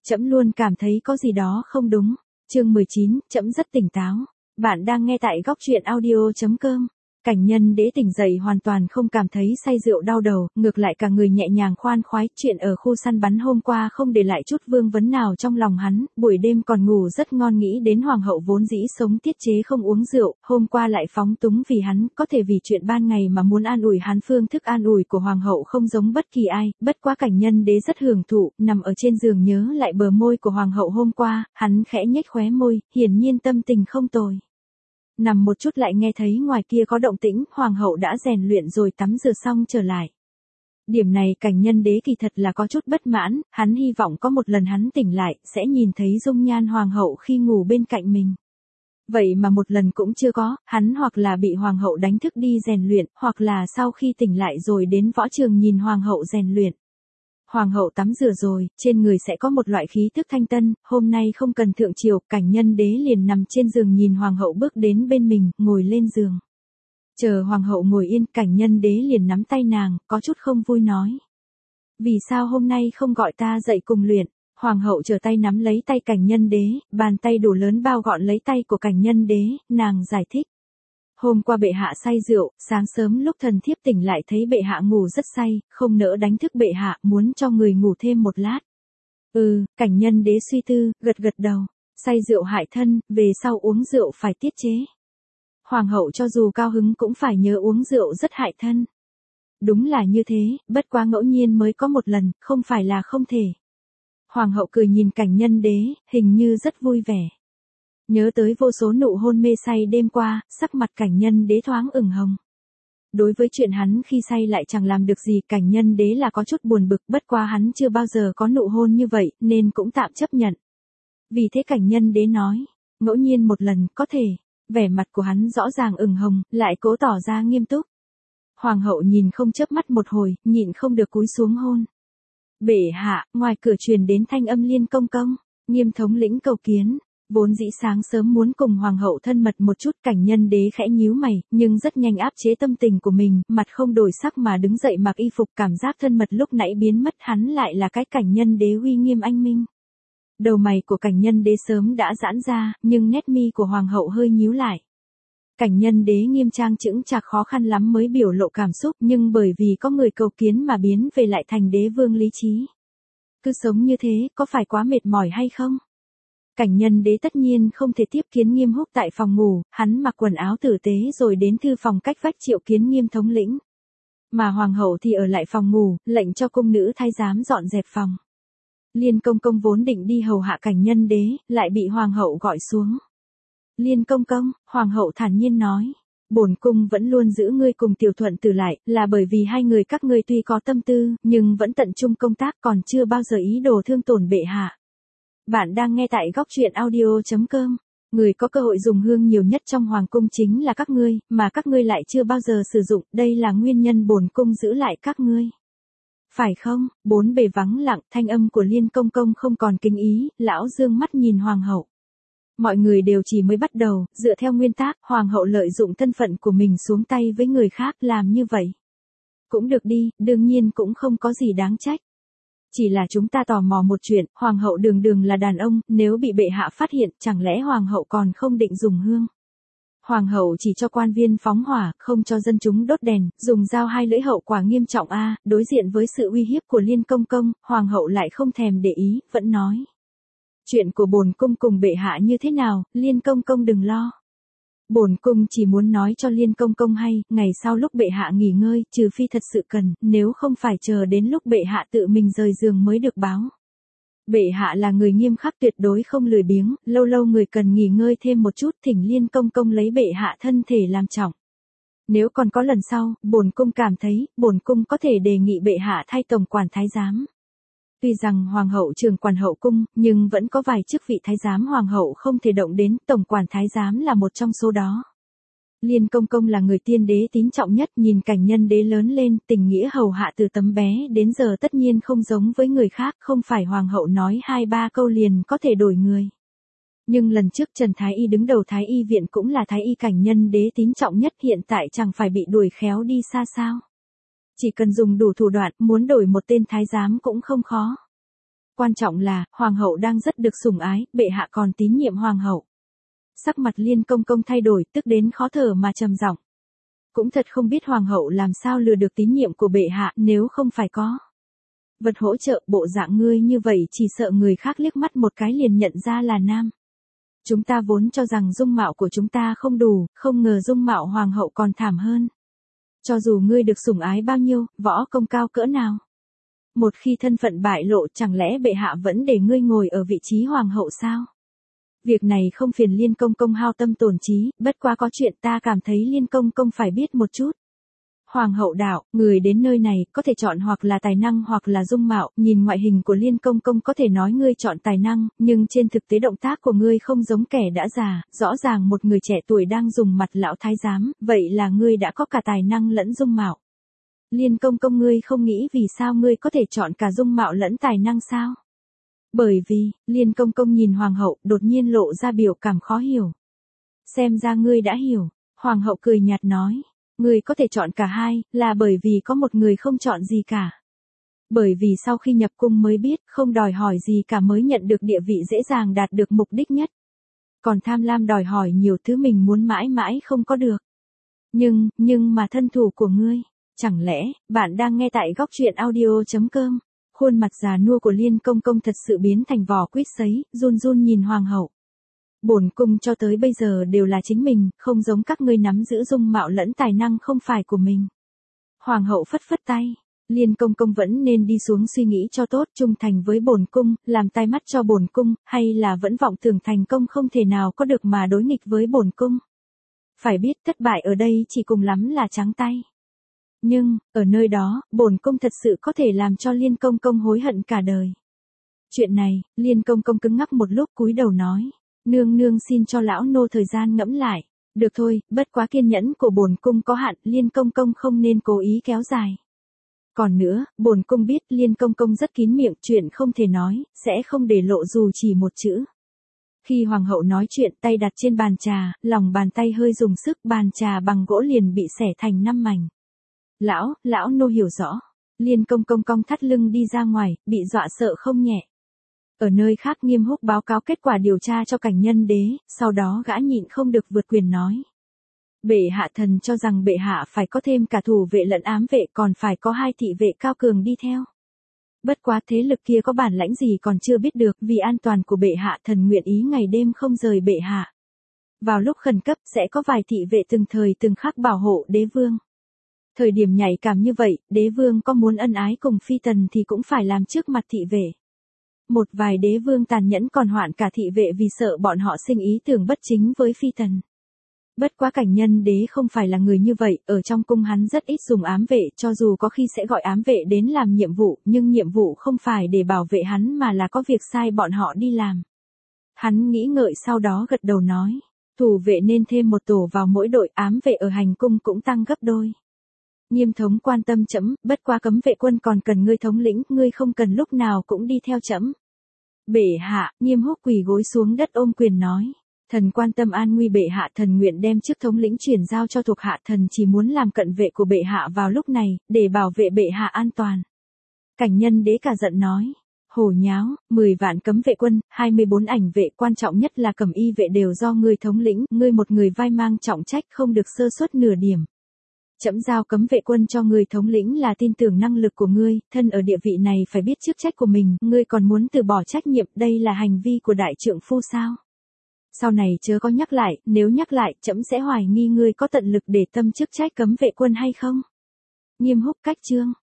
Trẫm luôn cảm thấy có gì đó không đúng. Chương 19, trẫm rất tỉnh táo. Bạn đang nghe tại góc truyện audio.com. Cảnh Nhân Đế tỉnh dậy hoàn toàn không cảm thấy say rượu đau đầu, ngược lại cả người nhẹ nhàng khoan khoái. Chuyện ở khu săn bắn hôm qua không để lại chút vương vấn nào trong lòng hắn, buổi đêm còn ngủ rất ngon, nghĩ đến hoàng hậu vốn dĩ sống tiết chế không uống rượu, hôm qua lại phóng túng vì hắn, có thể vì chuyện ban ngày mà muốn an ủi hắn. Phương thức an ủi của hoàng hậu không giống bất kỳ ai, bất quá Cảnh Nhân Đế rất hưởng thụ, nằm ở trên giường nhớ lại bờ môi của hoàng hậu hôm qua, hắn khẽ nhếch khóe môi, hiển nhiên tâm tình không tồi. Nằm một chút lại nghe thấy ngoài kia có động tĩnh, hoàng hậu đã rèn luyện rồi tắm rửa xong trở lại. Điểm này Cảnh Nhân Đế kỳ thật là có chút bất mãn, hắn hy vọng có một lần hắn tỉnh lại, sẽ nhìn thấy dung nhan hoàng hậu khi ngủ bên cạnh mình. Vậy mà một lần cũng chưa có, hắn hoặc là bị hoàng hậu đánh thức đi rèn luyện, hoặc là sau khi tỉnh lại rồi đến võ trường nhìn hoàng hậu rèn luyện. Hoàng hậu tắm rửa rồi, trên người sẽ có một loại khí thức thanh tân, hôm nay không cần thượng triều, Cảnh Nhân Đế liền nằm trên giường nhìn hoàng hậu bước đến bên mình, ngồi lên giường. Chờ hoàng hậu ngồi yên, Cảnh Nhân Đế liền nắm tay nàng, có chút không vui nói. Vì sao hôm nay không gọi ta dậy cùng luyện? Hoàng hậu trở tay nắm lấy tay Cảnh Nhân Đế, bàn tay đủ lớn bao gọn lấy tay của Cảnh Nhân Đế, nàng giải thích. Hôm qua bệ hạ say rượu, sáng sớm lúc thần thiếp tỉnh lại thấy bệ hạ ngủ rất say, không nỡ đánh thức bệ hạ, muốn cho người ngủ thêm một lát. Cảnh Nhân Đế suy tư, gật gật đầu. Say rượu hại thân, về sau uống rượu phải tiết chế. Hoàng hậu cho dù cao hứng cũng phải nhớ uống rượu rất hại thân. Đúng là như thế, bất quá ngẫu nhiên mới có một lần, không phải là không thể. Hoàng hậu cười nhìn Cảnh Nhân Đế, hình như rất vui vẻ. Nhớ tới vô số nụ hôn mê say đêm qua, sắc mặt Cảnh Nhân Đế thoáng ửng hồng. Đối với chuyện hắn khi say lại chẳng làm được gì, Cảnh Nhân Đế là có chút buồn bực, bất quá hắn chưa bao giờ có nụ hôn như vậy, nên cũng tạm chấp nhận. Vì thế Cảnh Nhân Đế nói, ngẫu nhiên một lần, có thể. Vẻ mặt của hắn rõ ràng ửng hồng, lại cố tỏ ra nghiêm túc. Hoàng hậu nhìn không chớp mắt một hồi, nhịn không được cúi xuống hôn. Bệ hạ, ngoài cửa truyền đến thanh âm Liên công công, Nghiêm thống lĩnh cầu kiến. Vốn dĩ sáng sớm muốn cùng hoàng hậu thân mật một chút, Cảnh Nhân Đế khẽ nhíu mày, nhưng rất nhanh áp chế tâm tình của mình, mặt không đổi sắc mà đứng dậy mặc y phục, cảm giác thân mật lúc nãy biến mất, hắn lại là cái Cảnh Nhân Đế uy nghiêm anh minh. Đầu mày của Cảnh Nhân Đế sớm đã giãn ra, nhưng nét mi của hoàng hậu hơi nhíu lại. Cảnh Nhân Đế nghiêm trang chững chạc khó khăn lắm mới biểu lộ cảm xúc, nhưng bởi vì có người cầu kiến mà biến về lại thành đế vương lý trí. Cứ sống như thế, có phải quá mệt mỏi hay không? Cảnh Nhân Đế tất nhiên không thể tiếp kiến Nghiêm Húc tại phòng ngủ, hắn mặc quần áo tử tế rồi đến thư phòng cách vách triệu kiến Nghiêm thống lĩnh. Mà hoàng hậu thì ở lại phòng ngủ, lệnh cho cung nữ thái giám dọn dẹp phòng. Liên công công vốn định đi hầu hạ Cảnh Nhân Đế, lại bị hoàng hậu gọi xuống. Liên công công, hoàng hậu thản nhiên nói. Bổn cung vẫn luôn giữ ngươi cùng Tiểu Thuận Tử lại, là bởi vì hai người các ngươi tuy có tâm tư, nhưng vẫn tận trung công tác, còn chưa bao giờ ý đồ thương tổn bệ hạ. Bạn đang nghe tại góc truyện audio.com. Người có cơ hội dùng hương nhiều nhất trong hoàng cung chính là các ngươi, mà các ngươi lại chưa bao giờ sử dụng, đây là nguyên nhân bổn cung giữ lại các ngươi. Phải không? Bốn bề vắng lặng, thanh âm của Liên công công không còn kính ý, lão dương mắt nhìn hoàng hậu. Mọi người đều chỉ mới bắt đầu, dựa theo nguyên tắc, hoàng hậu lợi dụng thân phận của mình xuống tay với người khác, làm như vậy. Cũng được đi, đương nhiên cũng không có gì đáng trách. Chỉ là chúng ta tò mò một chuyện, hoàng hậu đường đường là đàn ông, nếu bị bệ hạ phát hiện, chẳng lẽ hoàng hậu còn không định dùng hương? Hoàng hậu chỉ cho quan viên phóng hỏa, không cho dân chúng đốt đèn, dùng dao hai lưỡi, hậu quả nghiêm trọng a. Đối diện với sự uy hiếp của Liên công công, hoàng hậu lại không thèm để ý, vẫn nói. Chuyện của bổn cung cùng bệ hạ như thế nào, Liên công công đừng lo. Bổn cung chỉ muốn nói cho Liên công công hay, ngày sau lúc bệ hạ nghỉ ngơi, trừ phi thật sự cần, nếu không phải chờ đến lúc bệ hạ tự mình rời giường mới được báo. Bệ hạ là người nghiêm khắc tuyệt đối không lười biếng, lâu lâu người cần nghỉ ngơi thêm một chút, thỉnh Liên công công lấy bệ hạ thân thể làm trọng. Nếu còn có lần sau, bổn cung cảm thấy, bổn cung có thể đề nghị bệ hạ thay tổng quản thái giám. Tuy rằng hoàng hậu trưởng quản hậu cung, nhưng vẫn có vài chức vị thái giám hoàng hậu không thể động đến, tổng quản thái giám là một trong số đó. Liên công công là người tiên đế tín trọng nhất, nhìn Cảnh Nhân Đế lớn lên, tình nghĩa hầu hạ từ tấm bé đến giờ tất nhiên không giống với người khác, không phải hoàng hậu nói 2-3 câu liền có thể đổi người. Nhưng lần trước Trần Thái Y đứng đầu Thái Y viện cũng là Thái Y Cảnh Nhân Đế tín trọng nhất, hiện tại chẳng phải bị đuổi khéo đi xa sao. Chỉ cần dùng đủ thủ đoạn, muốn đổi một tên thái giám cũng không khó. quan trọng là, hoàng hậu đang rất được sủng ái, bệ hạ còn tín nhiệm hoàng hậu. Sắc mặt Liên Công Công thay đổi, tức đến khó thở mà trầm giọng. Cũng thật không biết hoàng hậu làm sao lừa được tín nhiệm của bệ hạ, nếu không phải có vật hỗ trợ, bộ dạng ngươi như vậy chỉ sợ người khác liếc mắt một cái liền nhận ra là nam. Chúng ta vốn cho rằng dung mạo của chúng ta không đủ, không ngờ dung mạo hoàng hậu còn thảm hơn. Cho dù ngươi được sủng ái bao nhiêu, võ công cao cỡ nào. Một khi thân phận bại lộ, chẳng lẽ bệ hạ vẫn để ngươi ngồi ở vị trí hoàng hậu sao? Việc này không phiền Liên Công Công hao tâm tổn trí, bất quá có chuyện ta cảm thấy Liên Công Công phải biết một chút. Hoàng hậu đạo, người đến nơi này, có thể chọn hoặc là tài năng hoặc là dung mạo, nhìn ngoại hình của Liên Công Công có thể nói ngươi chọn tài năng, nhưng trên thực tế động tác của ngươi không giống kẻ đã già, rõ ràng một người trẻ tuổi đang dùng mặt lão thái giám, vậy là ngươi đã có cả tài năng lẫn dung mạo. Liên Công Công ngươi không nghĩ vì sao ngươi có thể chọn cả dung mạo lẫn tài năng sao? Bởi vì, Liên Công Công nhìn hoàng hậu, đột nhiên lộ ra biểu cảm khó hiểu. Xem ra ngươi đã hiểu, hoàng hậu cười nhạt nói. Ngươi có thể chọn cả hai, là bởi vì có một người không chọn gì cả. Bởi vì sau khi nhập cung mới biết, không đòi hỏi gì cả mới nhận được địa vị dễ dàng đạt được mục đích nhất. Còn tham lam đòi hỏi nhiều thứ mình muốn mãi mãi không có được. Nhưng mà thân thủ của ngươi, chẳng lẽ, bạn đang nghe tại góc truyện audio.com. Khuôn mặt già nua của Liên Công Công thật sự biến thành vỏ quýt sấy, run run nhìn hoàng hậu. Bổn cung cho tới bây giờ đều là chính mình, không giống các ngươi nắm giữ dung mạo lẫn tài năng không phải của mình. Hoàng hậu phất phất tay, Liên Công Công vẫn nên đi xuống suy nghĩ cho tốt, trung thành với bổn cung, làm tai mắt cho bổn cung, hay là vẫn vọng tưởng thành công không thể nào có được mà đối nghịch với bổn cung. Phải biết thất bại ở đây chỉ cùng lắm là trắng tay. Nhưng, ở nơi đó, bổn cung thật sự có thể làm cho Liên Công Công hối hận cả đời. Chuyện này, Liên Công Công cứng ngắc một lúc cúi đầu nói. Nương nương xin cho lão nô thời gian ngẫm lại. Được thôi, bất quá kiên nhẫn của bổn cung có hạn, Liên Công Công không nên cố ý kéo dài. Còn nữa, bổn cung biết Liên Công Công rất kín miệng, chuyện không thể nói, sẽ không để lộ dù chỉ một chữ. Khi hoàng hậu nói chuyện, tay đặt trên bàn trà, lòng bàn tay hơi dùng sức, bàn trà bằng gỗ liền bị xẻ thành 5 mảnh. Lão nô hiểu rõ. Liên Công Công cong thắt lưng đi ra ngoài, bị dọa sợ không nhẹ. Ở nơi khác Nghiêm Húc báo cáo kết quả điều tra cho Cảnh Nhân Đế, sau đó gã nhịn không được vượt quyền nói. Bệ hạ thần cho rằng bệ hạ phải có thêm cả thủ vệ lẫn ám vệ, còn phải có 2 thị vệ cao cường đi theo. Bất quá thế lực kia có bản lãnh gì còn chưa biết được, vì an toàn của bệ hạ thần nguyện ý ngày đêm không rời bệ hạ. Vào lúc khẩn cấp sẽ có vài thị vệ từng thời từng khắc bảo hộ đế vương. Thời điểm nhạy cảm như vậy, đế vương có muốn ân ái cùng phi tần thì cũng phải làm trước mặt thị vệ. Một vài đế vương tàn nhẫn còn hoạn cả thị vệ vì sợ bọn họ sinh ý tưởng bất chính với phi tần. Bất quá Cảnh Nhân Đế không phải là người như vậy, ở trong cung hắn rất ít dùng ám vệ, cho dù có khi sẽ gọi ám vệ đến làm nhiệm vụ, nhưng nhiệm vụ không phải để bảo vệ hắn mà là có việc sai bọn họ đi làm. Hắn nghĩ ngợi sau đó gật đầu nói, thủ vệ nên thêm một tổ vào mỗi đội, ám vệ ở hành cung cũng tăng gấp đôi. Nghiêm thống quan tâm trẫm, bất quá cấm vệ quân còn cần ngươi thống lĩnh, ngươi không cần lúc nào cũng đi theo trẫm. Bệ hạ, Nghiêm Húc quỳ gối xuống đất ôm quyền nói, thần quan tâm an nguy bệ hạ, thần nguyện đem chức thống lĩnh chuyển giao cho thuộc hạ, thần chỉ muốn làm cận vệ của bệ hạ vào lúc này, để bảo vệ bệ hạ an toàn. Cảnh Nhân Đế cả giận nói, hồ nháo, 10 vạn cấm vệ quân, 24 ảnh vệ, quan trọng nhất là cẩm y vệ đều do ngươi thống lĩnh, ngươi một người vai mang trọng trách không được sơ suất nửa điểm. Trẫm giao cấm vệ quân cho ngươi thống lĩnh là tin tưởng năng lực của ngươi, thân ở địa vị này phải biết chức trách của mình, ngươi còn muốn từ bỏ trách nhiệm, đây là hành vi của đại trượng phu sao? Sau này chớ có nhắc lại, nếu nhắc lại, trẫm sẽ hoài nghi ngươi có tận lực để tâm chức trách cấm vệ quân hay không? Nghiêm Húc cách chương.